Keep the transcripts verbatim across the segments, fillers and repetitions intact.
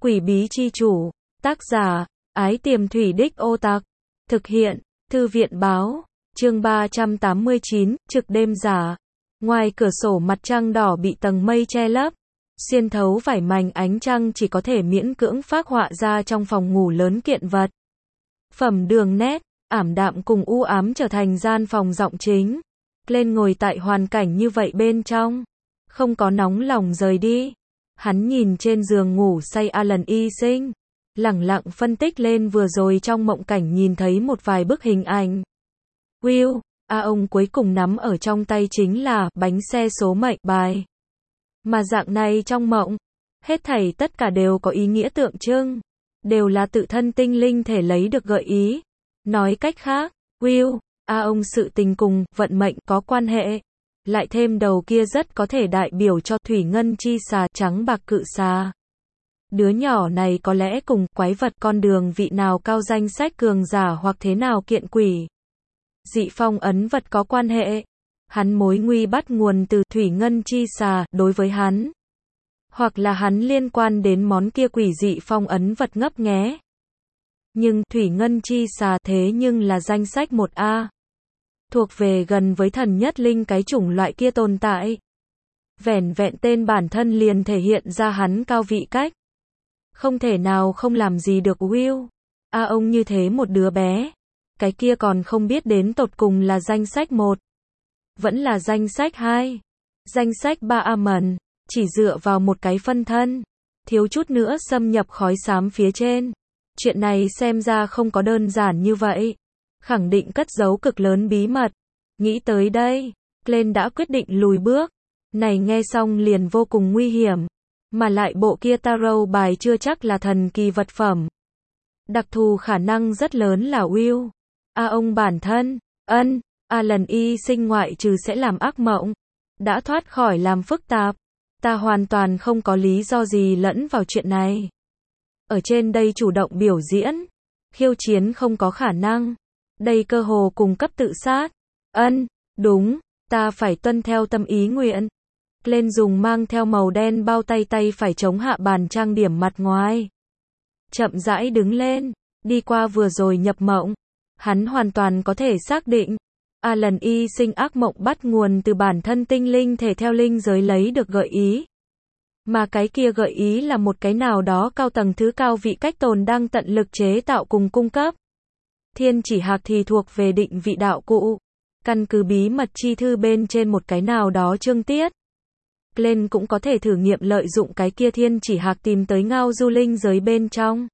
Quỷ bí chi chủ, tác giả, Ái Tiềm Thủy Đích Ô Tặc, thực hiện, Thư viện báo, chương ba trăm tám mươi chín, trực đêm giả. Ngoài cửa sổ mặt trăng đỏ bị tầng mây che lấp, xuyên thấu vải mảnh ánh trăng chỉ có thể miễn cưỡng phác họa ra trong phòng ngủ lớn kiện vật. Phẩm đường nét, ảm đạm cùng u ám trở thành gian phòng giọng chính. Lên ngồi tại hoàn cảnh như vậy bên trong, không có nóng lòng rời đi. Hắn nhìn trên giường ngủ say Alan y sinh, lẳng lặng phân tích lên vừa rồi trong mộng cảnh nhìn thấy một vài bức hình ảnh. Will, a ông cuối cùng nắm ở trong tay chính là bánh xe số mệnh bài. Mà dạng này trong mộng, hết thảy tất cả đều có ý nghĩa tượng trưng, đều là tự thân tinh linh thể lấy được gợi ý. Nói cách khác, Will, a ông sự tình cùng vận mệnh có quan hệ. Lại thêm đầu kia rất có thể đại biểu cho thủy ngân chi xà trắng bạc cự xà. Đứa nhỏ này có lẽ cùng quái vật con đường vị nào cao danh sách cường giả hoặc thế nào kiện quỷ dị phong ấn vật có quan hệ. Hắn mối nguy bắt nguồn từ thủy ngân chi xà đối với hắn. Hoặc là hắn liên quan đến món kia quỷ dị phong ấn vật ngấp nghé. Nhưng thủy ngân chi xà thế nhưng là danh sách một A. Thuộc về gần với thần nhất linh cái chủng loại kia tồn tại. Vẻn vẹn tên bản thân liền thể hiện ra hắn cao vị cách. Không thể nào không làm gì được Will. A ông như thế một đứa bé. Cái kia còn không biết đến tột cùng là danh sách một. Vẫn là danh sách hai. Danh sách ba Amon. Chỉ dựa vào một cái phân thân. Thiếu chút nữa xâm nhập khói xám phía trên. Chuyện này xem ra không có đơn giản như vậy. Khẳng định cất giấu cực lớn bí mật. Nghĩ tới đây, Glenn đã quyết định lùi bước. Này nghe xong liền vô cùng nguy hiểm. Mà lại bộ kia tarot bài chưa chắc là thần kỳ vật phẩm. Đặc thù khả năng rất lớn là Will. A ông bản thân, ân, Alan y sinh ngoại trừ sẽ làm ác mộng. Đã thoát khỏi làm phức tạp. Ta hoàn toàn không có lý do gì lẫn vào chuyện này. Ở trên đây chủ động biểu diễn. Khiêu chiến không có khả năng. Đây cơ hồ cùng cấp tự sát. Ân, đúng, ta phải tuân theo tâm ý nguyện. Lên dùng mang theo màu đen bao tay tay phải chống hạ bàn trang điểm mặt ngoài. Chậm rãi đứng lên, đi qua vừa rồi nhập mộng. Hắn hoàn toàn có thể xác định. Alan y sinh ác mộng bắt nguồn từ bản thân tinh linh thể theo linh giới lấy được gợi ý. Mà cái kia gợi ý là một cái nào đó cao tầng thứ cao vị cách tồn đang tận lực chế tạo cùng cung cấp. Thiên chỉ hạc thì thuộc về định vị đạo cụ. Căn cứ bí mật chi thư bên trên một cái nào đó chương tiết. Glenn cũng có thể thử nghiệm lợi dụng cái kia thiên chỉ hạc tìm tới ngao du linh giới bên trong.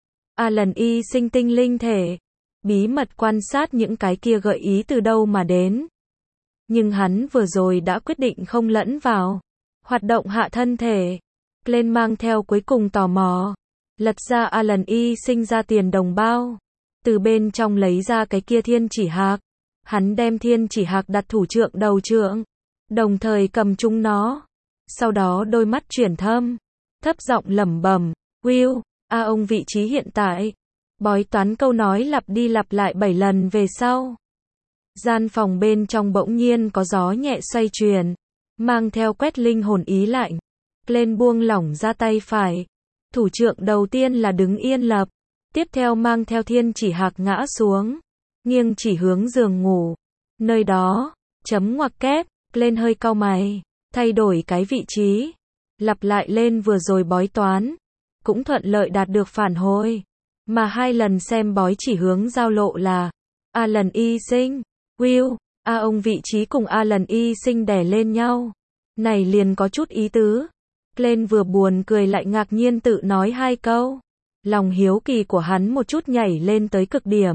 Alan y sinh tinh linh thể. Bí mật quan sát những cái kia gợi ý từ đâu mà đến. Nhưng hắn vừa rồi đã quyết định không lẫn vào. Hoạt động hạ thân thể. Glenn mang theo cuối cùng tò mò. Lật ra Alan y sinh ra tiền đồng bao. Từ bên trong lấy ra cái kia thiên chỉ hạc. Hắn đem thiên chỉ hạc đặt thủ trượng đầu trượng. Đồng thời cầm chúng nó. Sau đó đôi mắt chuyển thâm. Thấp giọng lẩm bẩm. Will, a ông vị trí hiện tại. Bói toán câu nói lặp đi lặp lại bảy lần về sau. Gian phòng bên trong bỗng nhiên có gió nhẹ xoay chuyển. Mang theo quét linh hồn ý lạnh. Lên buông lỏng ra tay phải. Thủ trượng đầu tiên là đứng yên lập. Tiếp theo mang theo thiên chỉ hạc ngã xuống. Nghiêng chỉ hướng giường ngủ. Nơi đó, chấm ngoặc kép, lên hơi cau mày. Thay đổi cái vị trí. Lặp lại lên vừa rồi bói toán. Cũng thuận lợi đạt được phản hồi. Mà hai lần xem bói chỉ hướng giao lộ là Alan y sinh, Will, a ông vị trí cùng Alan y sinh đè lên nhau. Này liền có chút ý tứ. Glenn vừa buồn cười lại ngạc nhiên tự nói hai câu. Lòng hiếu kỳ của hắn một chút nhảy lên tới cực điểm.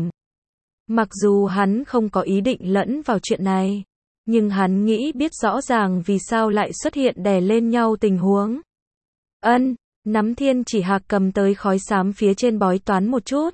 Mặc dù hắn không có ý định lẫn vào chuyện này. Nhưng hắn nghĩ biết rõ ràng vì sao lại xuất hiện đè lên nhau tình huống. Ân, nắm thiên chỉ hạc cầm tới khói xám phía trên bói toán một chút.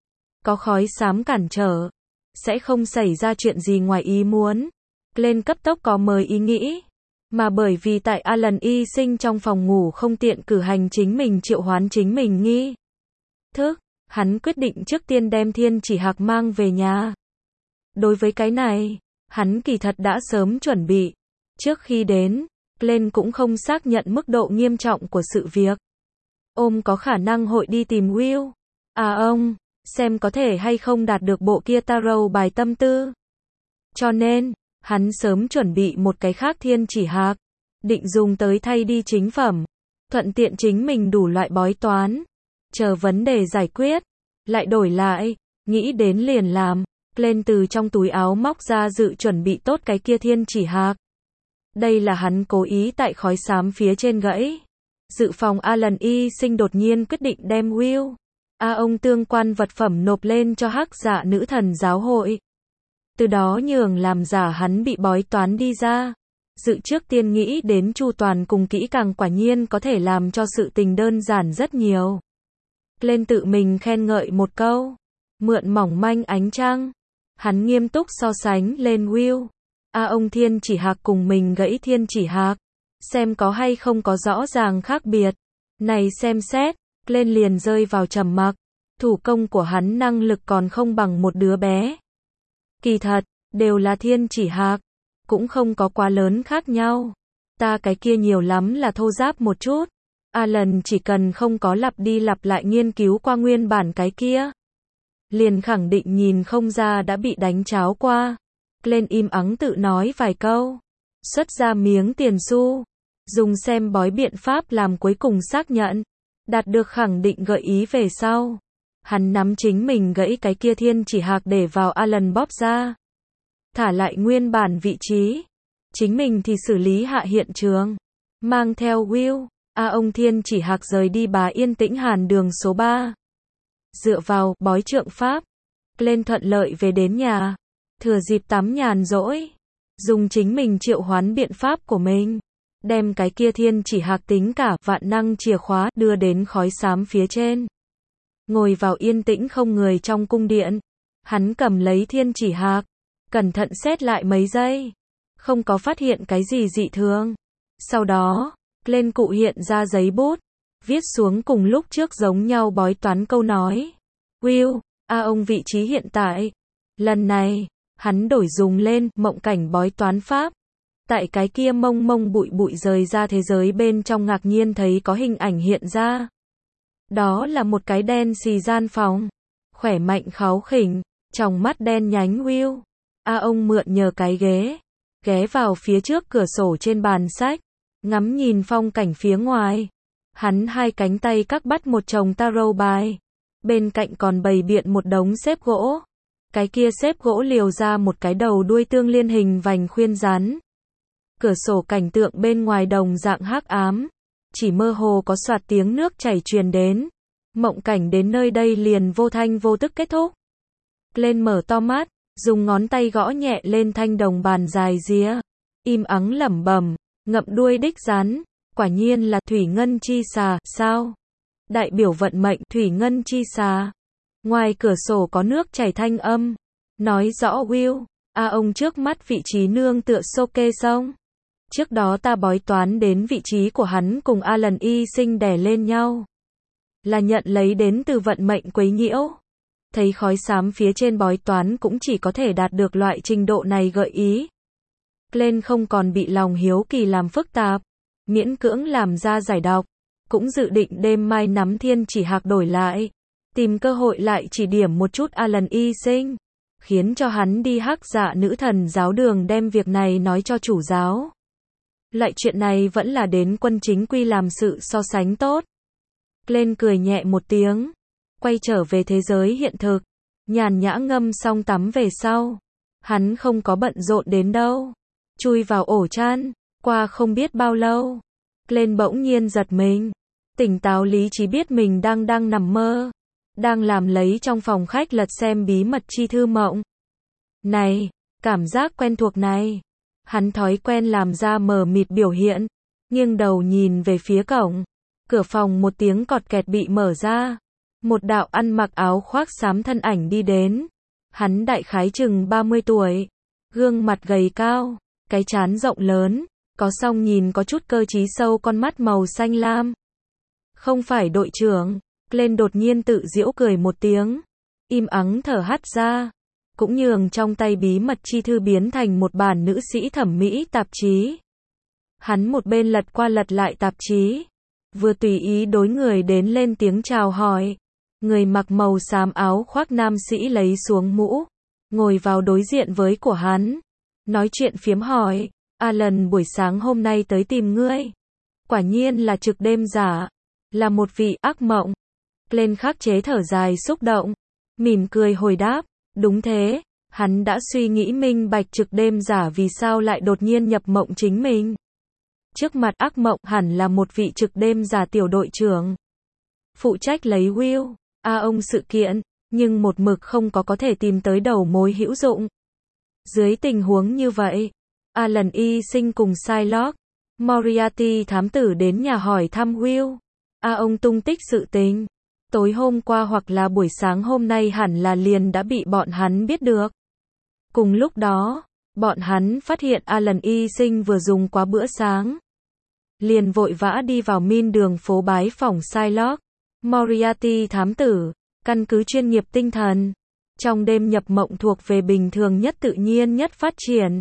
Có khói xám cản trở. Sẽ không xảy ra chuyện gì ngoài ý muốn. Lên cấp tốc có mời ý nghĩ. Mà bởi vì tại Alan y sinh trong phòng ngủ không tiện cử hành chính mình triệu hoán chính mình nghi thức. Hắn quyết định trước tiên đem thiên chỉ hạc mang về nhà. Đối với cái này, hắn kỳ thật đã sớm chuẩn bị. Trước khi đến, Glenn cũng không xác nhận mức độ nghiêm trọng của sự việc. ôm có khả năng hội đi tìm Will. À ông, xem có thể hay không đạt được bộ kia tarot bài tâm tư. Cho nên, hắn sớm chuẩn bị một cái khác thiên chỉ hạc, định dùng tới thay đi chính phẩm, thuận tiện chính mình đủ loại bói toán, chờ vấn đề giải quyết, lại đổi lại, nghĩ đến liền làm, lên từ trong túi áo móc ra dự chuẩn bị tốt cái kia thiên chỉ hạc. Đây là hắn cố ý tại khói xám phía trên gãy. Dự phòng Alan y sinh đột nhiên quyết định đem Will, A ông tương quan vật phẩm nộp lên cho hắc dạ nữ thần giáo hội. Từ đó nhường làm giả hắn bị bói toán đi ra. Dự trước tiên nghĩ đến chu toàn cùng kỹ càng quả nhiên có thể làm cho sự tình đơn giản rất nhiều. Lên tự mình khen ngợi một câu. Mượn mỏng manh ánh trăng. Hắn nghiêm túc so sánh lên Will. A ông thiên chỉ hạc cùng mình gãy thiên chỉ hạc. Xem có hay không có rõ ràng khác biệt. Này xem xét, lên liền rơi vào trầm mặc. Thủ công của hắn năng lực còn không bằng một đứa bé. Kỳ thật, đều là thiên chỉ hạc. Cũng không có quá lớn khác nhau. Ta cái kia nhiều lắm là thô giáp một chút. Alan chỉ cần không có lặp đi lặp lại nghiên cứu qua nguyên bản cái kia. Liền khẳng định nhìn không ra đã bị đánh cháo qua. Lên im ắng tự nói vài câu. Xuất ra miếng tiền xu. Dùng xem bói biện pháp làm cuối cùng xác nhận. Đạt được khẳng định gợi ý về sau. Hắn nắm chính mình gãy cái kia thiên chỉ hạc để vào Alan bóp ra. Thả lại nguyên bản vị trí. Chính mình thì xử lý hạ hiện trường. Mang theo Will, A ông thiên chỉ hạc rời đi Bá Yên Tĩnh Hàn đường số ba. Dựa vào bói trượng pháp. Lên thuận lợi về đến nhà. Thừa dịp tắm nhàn rỗi. Dùng chính mình triệu hoán biện pháp của mình. Đem cái kia thiên chỉ hạc tính cả vạn năng chìa khóa đưa đến khói xám phía trên. Ngồi vào yên tĩnh không người trong cung điện. Hắn cầm lấy thiên chỉ hạc. Cẩn thận xét lại mấy giây. Không có phát hiện cái gì dị thường. Sau đó, lên cụ hiện ra giấy bút. Viết xuống cùng lúc trước giống nhau bói toán câu nói. Will, A ông vị trí hiện tại. Lần này, hắn đổi dùng lên mộng cảnh bói toán pháp. Tại cái kia mông mông bụi bụi rời ra thế giới bên trong ngạc nhiên thấy có hình ảnh hiện ra. Đó là một cái đen xì gian phòng. Khỏe mạnh kháu khỉnh, tròng mắt đen nhánh Will. A ông mượn nhờ cái ghế. Ghé vào phía trước cửa sổ trên bàn sách. Ngắm nhìn phong cảnh phía ngoài. Hắn hai cánh tay các bắt một chồng tarot bài. Bên cạnh còn bày biện một đống xếp gỗ. Cái kia xếp gỗ liều ra một cái đầu đuôi tương liên hình vành khuyên rắn. Cửa sổ cảnh tượng bên ngoài đồng dạng hắc ám. Chỉ mơ hồ có soạt tiếng nước chảy truyền đến. Mộng cảnh đến nơi đây liền vô thanh vô tức kết thúc. Lên mở to mắt, dùng ngón tay gõ nhẹ lên thanh đồng bàn dài ría. Im ắng lẩm bẩm, ngậm đuôi đích rắn. Quả nhiên là thủy ngân chi xà, sao? Đại biểu vận mệnh thủy ngân chi xà. Ngoài cửa sổ có nước chảy thanh âm. Nói rõ Will, A ông trước mắt vị trí nương tựa Soke sông. Trước đó ta bói toán đến vị trí của hắn cùng Alan y sinh đè lên nhau. Là nhận lấy đến từ vận mệnh quấy nhiễu. Thấy khói xám phía trên bói toán cũng chỉ có thể đạt được loại trình độ này gợi ý. Lên không còn bị lòng hiếu kỳ làm phức tạp. Miễn cưỡng làm ra giải đọc. Cũng dự định đêm mai nắm thiên chỉ hạc đổi lại. Tìm cơ hội lại chỉ điểm một chút Alan y sinh. Khiến cho hắn đi hắc dạ nữ thần giáo đường đem việc này nói cho chủ giáo. Loại chuyện này vẫn là đến quân chính quy làm sự so sánh tốt. Lên cười nhẹ một tiếng. Quay trở về thế giới hiện thực. Nhàn nhã ngâm xong tắm về sau. Hắn không có bận rộn đến đâu. Chui vào ổ chăn. Qua không biết bao lâu. Lên bỗng nhiên giật mình. Tỉnh táo lý trí biết mình đang đang nằm mơ. Đang làm lấy trong phòng khách lật xem bí mật chi thư mộng. Này, cảm giác quen thuộc này. Hắn thói quen làm ra mờ mịt biểu hiện. Nghiêng đầu nhìn về phía cổng. Cửa phòng một tiếng cọt kẹt bị mở ra. Một đạo ăn mặc áo khoác xám thân ảnh đi đến. Hắn đại khái chừng ba mươi tuổi. Gương mặt gầy cao. Cái trán rộng lớn. Có song nhìn có chút cơ trí sâu con mắt màu xanh lam. Không phải đội trưởng. Lên đột nhiên tự giễu cười một tiếng. Im ắng thở hắt ra. Cũng nhường trong tay bí mật chi thư biến thành một bản nữ sĩ thẩm mỹ tạp chí. Hắn một bên lật qua lật lại tạp chí. vừa tùy ý đối người đến lên tiếng chào hỏi. Người mặc màu xám áo khoác nam sĩ lấy xuống mũ, ngồi vào đối diện với của hắn. Nói chuyện phiếm hỏi, Alan buổi sáng hôm nay tới tìm ngươi. Quả nhiên là trực đêm giả, là một vị ác mộng. Glenn khắc chế thở dài xúc động, mỉm cười hồi đáp, đúng thế, hắn đã suy nghĩ minh bạch trực đêm giả vì sao lại đột nhiên nhập mộng chính mình. Trước mặt ác mộng hẳn là một vị trực đêm giả tiểu đội trưởng, phụ trách lấy Will, a ông sự kiện, nhưng một mực không có có thể tìm tới đầu mối hữu dụng. Dưới tình huống như vậy, Alan y sinh cùng Shylock, Moriarty thám tử đến nhà hỏi thăm Will, a ông tung tích sự tình. Tối hôm qua hoặc là buổi sáng hôm nay hẳn là liền đã bị bọn hắn biết được. Cùng lúc đó, bọn hắn phát hiện Alan y sinh vừa dùng quá bữa sáng. Liền vội vã đi vào min đường phố bái phỏng Shylock, Moriarty thám tử, căn cứ chuyên nghiệp tinh thần. Trong đêm nhập mộng thuộc về bình thường nhất tự nhiên nhất phát triển.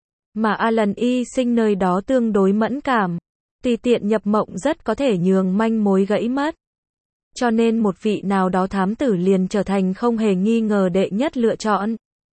Mà Alan y sinh nơi đó tương đối mẫn cảm. Tùy tiện nhập mộng rất có thể nhường manh mối gãy mất. Cho nên một vị nào đó thám tử liền trở thành không hề nghi ngờ đệ nhất lựa chọn.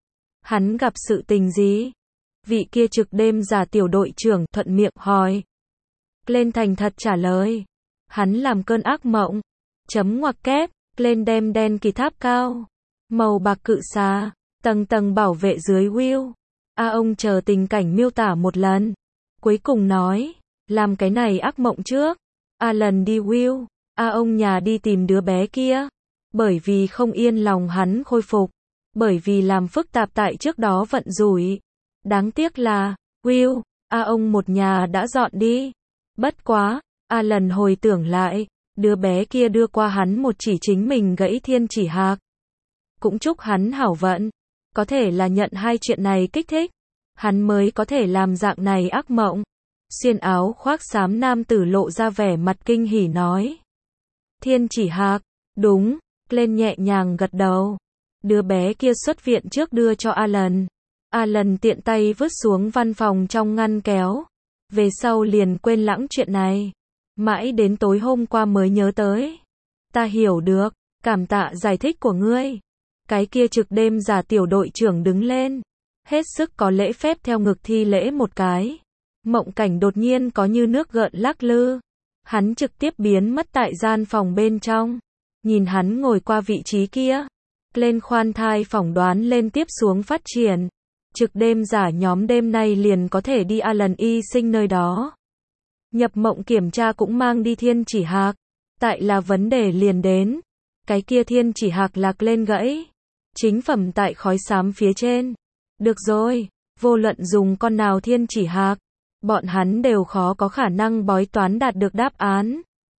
Hắn gặp sự tình gì? Vị kia trực đêm giả tiểu đội trưởng thuận miệng hỏi. Glenn thành thật trả lời. Hắn làm cơn ác mộng. Chấm ngoặc kép, Glenn đem đen kỳ tháp cao, màu bạc cự xà, tầng tầng bảo vệ dưới Will. A ông chờ tình cảnh miêu tả một lần. Cuối cùng nói, làm cái này ác mộng trước. Alan đi Will, A ông nhà đi tìm đứa bé kia. Bởi vì không yên lòng hắn khôi phục. Bởi vì làm phức tạp tại trước đó vận rủi. Đáng tiếc là, Will, A ông một nhà đã dọn đi. Bất quá, Alan hồi tưởng lại, đứa bé kia đưa qua hắn một chỉ chính mình gãy thiên chỉ hạc. Cũng chúc hắn hảo vận. Có thể là nhận hai chuyện này kích thích. Hắn mới có thể làm dạng này ác mộng. Xuyên áo khoác xám nam tử lộ ra vẻ mặt kinh hỉ nói. Thiên chỉ hạc, đúng, Glenn nhẹ nhàng gật đầu. Đứa bé kia xuất viện trước đưa cho Alan. Alan tiện tay vứt xuống văn phòng trong ngăn kéo. Về sau liền quên lãng chuyện này. Mãi đến tối hôm qua mới nhớ tới. Ta hiểu được, cảm tạ giải thích của ngươi. Cái kia trực đêm giả tiểu đội trưởng đứng lên. Hết sức có lễ phép theo ngực thi lễ một cái. Mộng cảnh đột nhiên có như nước gợn lắc lư. Hắn trực tiếp biến mất tại gian phòng bên trong. Nhìn hắn ngồi qua vị trí kia. Lên khoan thai phỏng đoán lên tiếp xuống phát triển. Trực đêm giả nhóm đêm nay liền có thể đi Alan y sinh nơi đó. Nhập mộng kiểm tra cũng mang đi thiên chỉ hạc. Tại là vấn đề liền đến. Cái kia thiên chỉ hạc lạc lên gãy. Chính phẩm tại khói xám phía trên. Được rồi, vô luận dùng con nào thiên chỉ hạc. Bọn hắn đều khó có khả năng bói toán đạt được đáp án.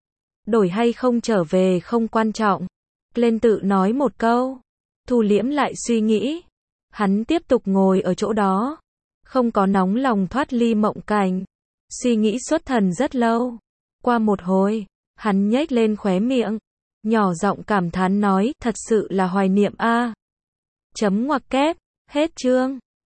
Đổi hay không trở về không quan trọng. Lên tự nói một câu. Thu liễm lại suy nghĩ. Hắn tiếp tục ngồi ở chỗ đó. Không có nóng lòng thoát ly mộng cảnh. Suy nghĩ xuất thần rất lâu. Qua một hồi, hắn nhếch lên khóe miệng. Nhỏ giọng cảm thán nói, thật sự là hoài niệm a. Chấm ngoặc kép, hết chương.